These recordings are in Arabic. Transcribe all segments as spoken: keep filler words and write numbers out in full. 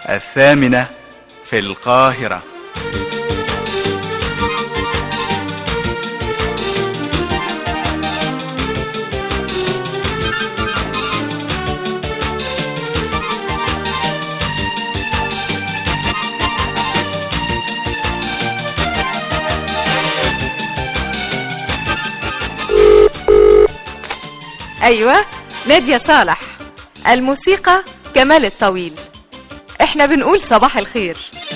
الثامنة في القاهرة. أيوة، نادية صالح. الموسيقى كمال الطويل. احنا بنقول صباح الخير.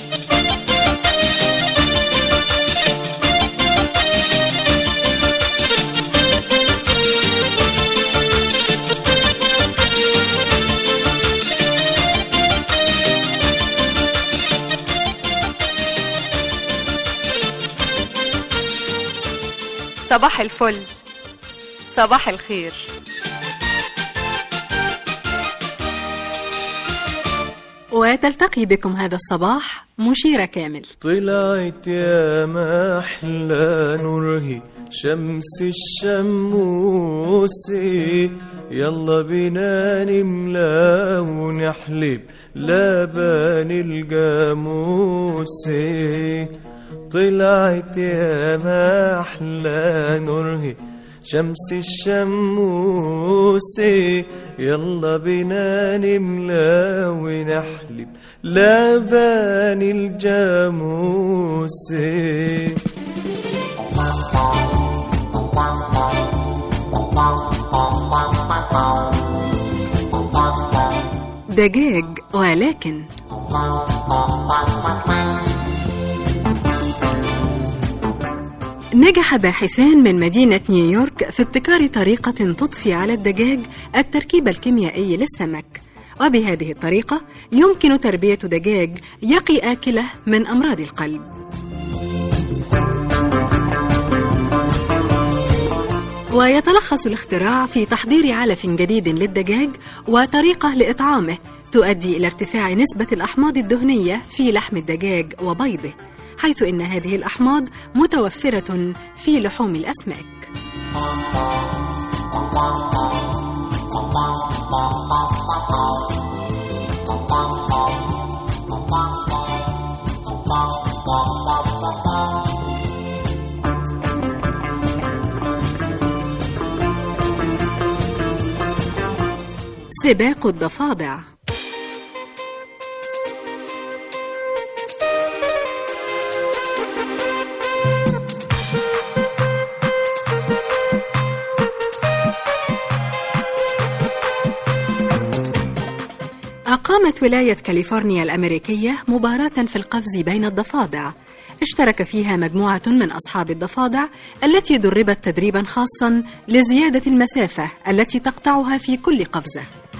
صباح الفل، صباح الخير. وتلتقي بكم هذا الصباح مشيرة كامل. طلعت يا محلى نورهي شمس الشموسي، يلا بينا نملا ونحلب لبن الجاموسي. طلعت يا محلى نورهي شمس الشموسي، يلا بينا نملا ونحلب لبن الجاموسي. دجاج ولكن نجح باحثان من مدينة نيويورك في ابتكار طريقة تضفي على الدجاج التركيب الكيميائي للسمك، وبهذه الطريقة يمكن تربية دجاج يقي آكله من أمراض القلب. ويتلخص الاختراع في تحضير علف جديد للدجاج وطريقة لإطعامه تؤدي إلى ارتفاع نسبة الأحماض الدهنية في لحم الدجاج وبيضه، حيث إن هذه الأحماض متوفرة في لحوم الأسماك. سباق الضفادع. أقامت ولاية كاليفورنيا الأمريكية مباراة في القفز بين الضفادع، اشترك فيها مجموعة من أصحاب الضفادع التي دربت تدريبا خاصا لزيادة المسافة التي تقطعها في كل قفزة.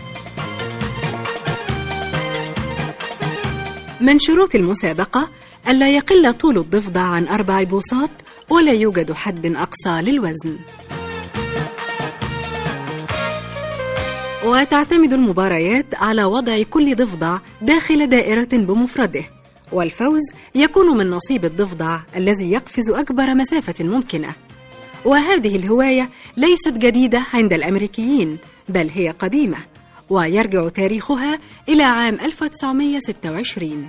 من شروط المسابقة ألا يقل طول الضفدع عن أربع بوصات، ولا يوجد حد أقصى للوزن. وتعتمد المباريات على وضع كل ضفدع داخل دائرة بمفرده، والفوز يكون من نصيب الضفدع الذي يقفز أكبر مسافة ممكنة. وهذه الهواية ليست جديدة عند الأمريكيين، بل هي قديمة ويرجع تاريخها إلى عام ألف وتسعمائة وستة وعشرين.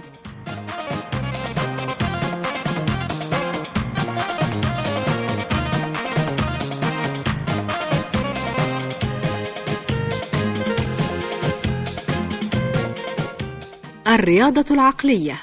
الرياضة العقلية.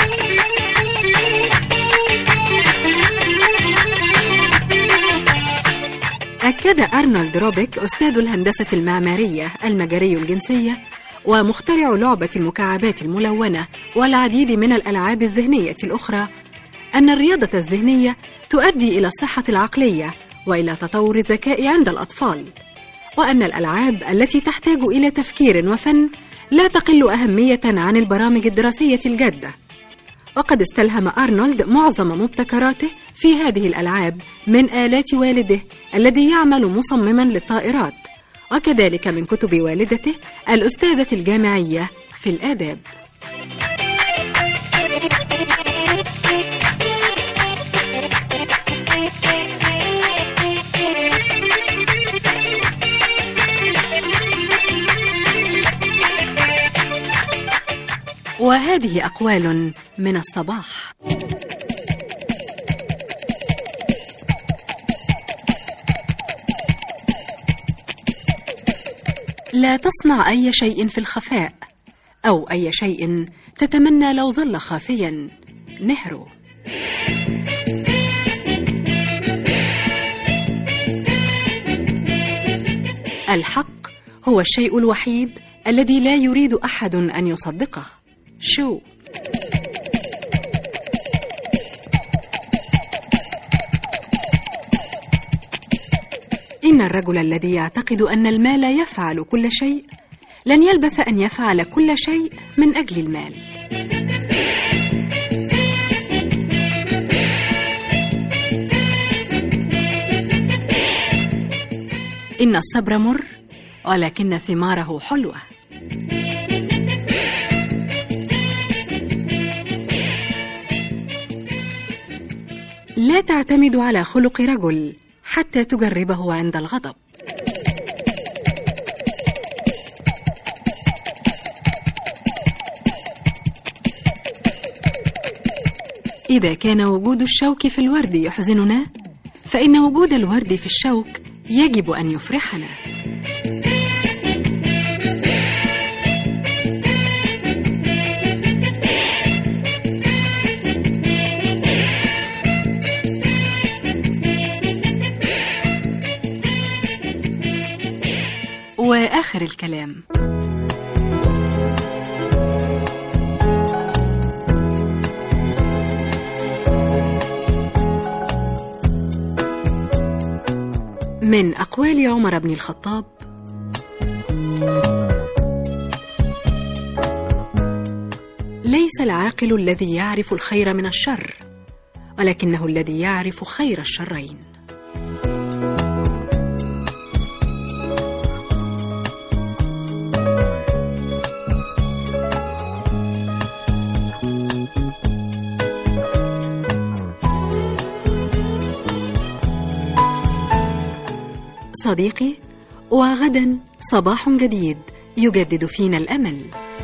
أكد أرنولد روبيك أستاذ الهندسة المعمارية المجري الجنسية ومخترع لعبة المكعبات الملونة والعديد من الألعاب الذهنية الأخرى أن الرياضة الذهنية تؤدي إلى الصحة العقلية وإلى تطور الذكاء عند الأطفال، وأن الألعاب التي تحتاج إلى تفكير وفن لا تقل أهمية عن البرامج الدراسية الجادة. وقد استلهم أرنولد معظم مبتكراته في هذه الألعاب من آلات والده الذي يعمل مصمما للطائرات، وكذلك من كتب والدته الأستاذة الجامعية في الآداب. وهذه أقوال من الصباح. لا تصنع أي شيء في الخفاء، أو أي شيء تتمنى لو ظل خافيا. نهرو. الحق هو الشيء الوحيد الذي لا يريد أحد أن يصدقه. شو. إن الرجل الذي يعتقد أن المال يفعل كل شيء لن يلبث أن يفعل كل شيء من أجل المال. إن الصبر مر ولكن ثماره حلوة. لا تعتمد على خلق رجل حتى تجربه عند الغضب. إذا كان وجود الشوك في الورد يحزننا، فإن وجود الورد في الشوك يجب أن يفرحنا. وآخر الكلام. من أقوال عمر بن الخطاب: ليس العاقل الذي يعرف الخير من الشر، ولكنه الذي يعرف خير الشرين. صديقي، وغدا صباح جديد يجدد فينا الأمل،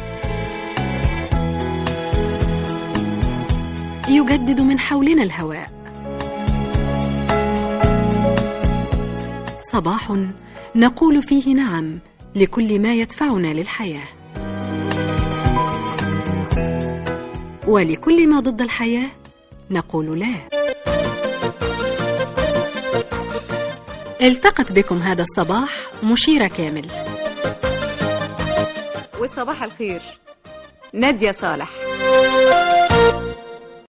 يجدد من حولنا الهواء. صباح نقول فيه نعم لكل ما يدفعنا للحياة، ولكل ما ضد الحياة نقول لا. التقت بكم هذا الصباح مشيرة كامل، وصباح الخير نادية صالح.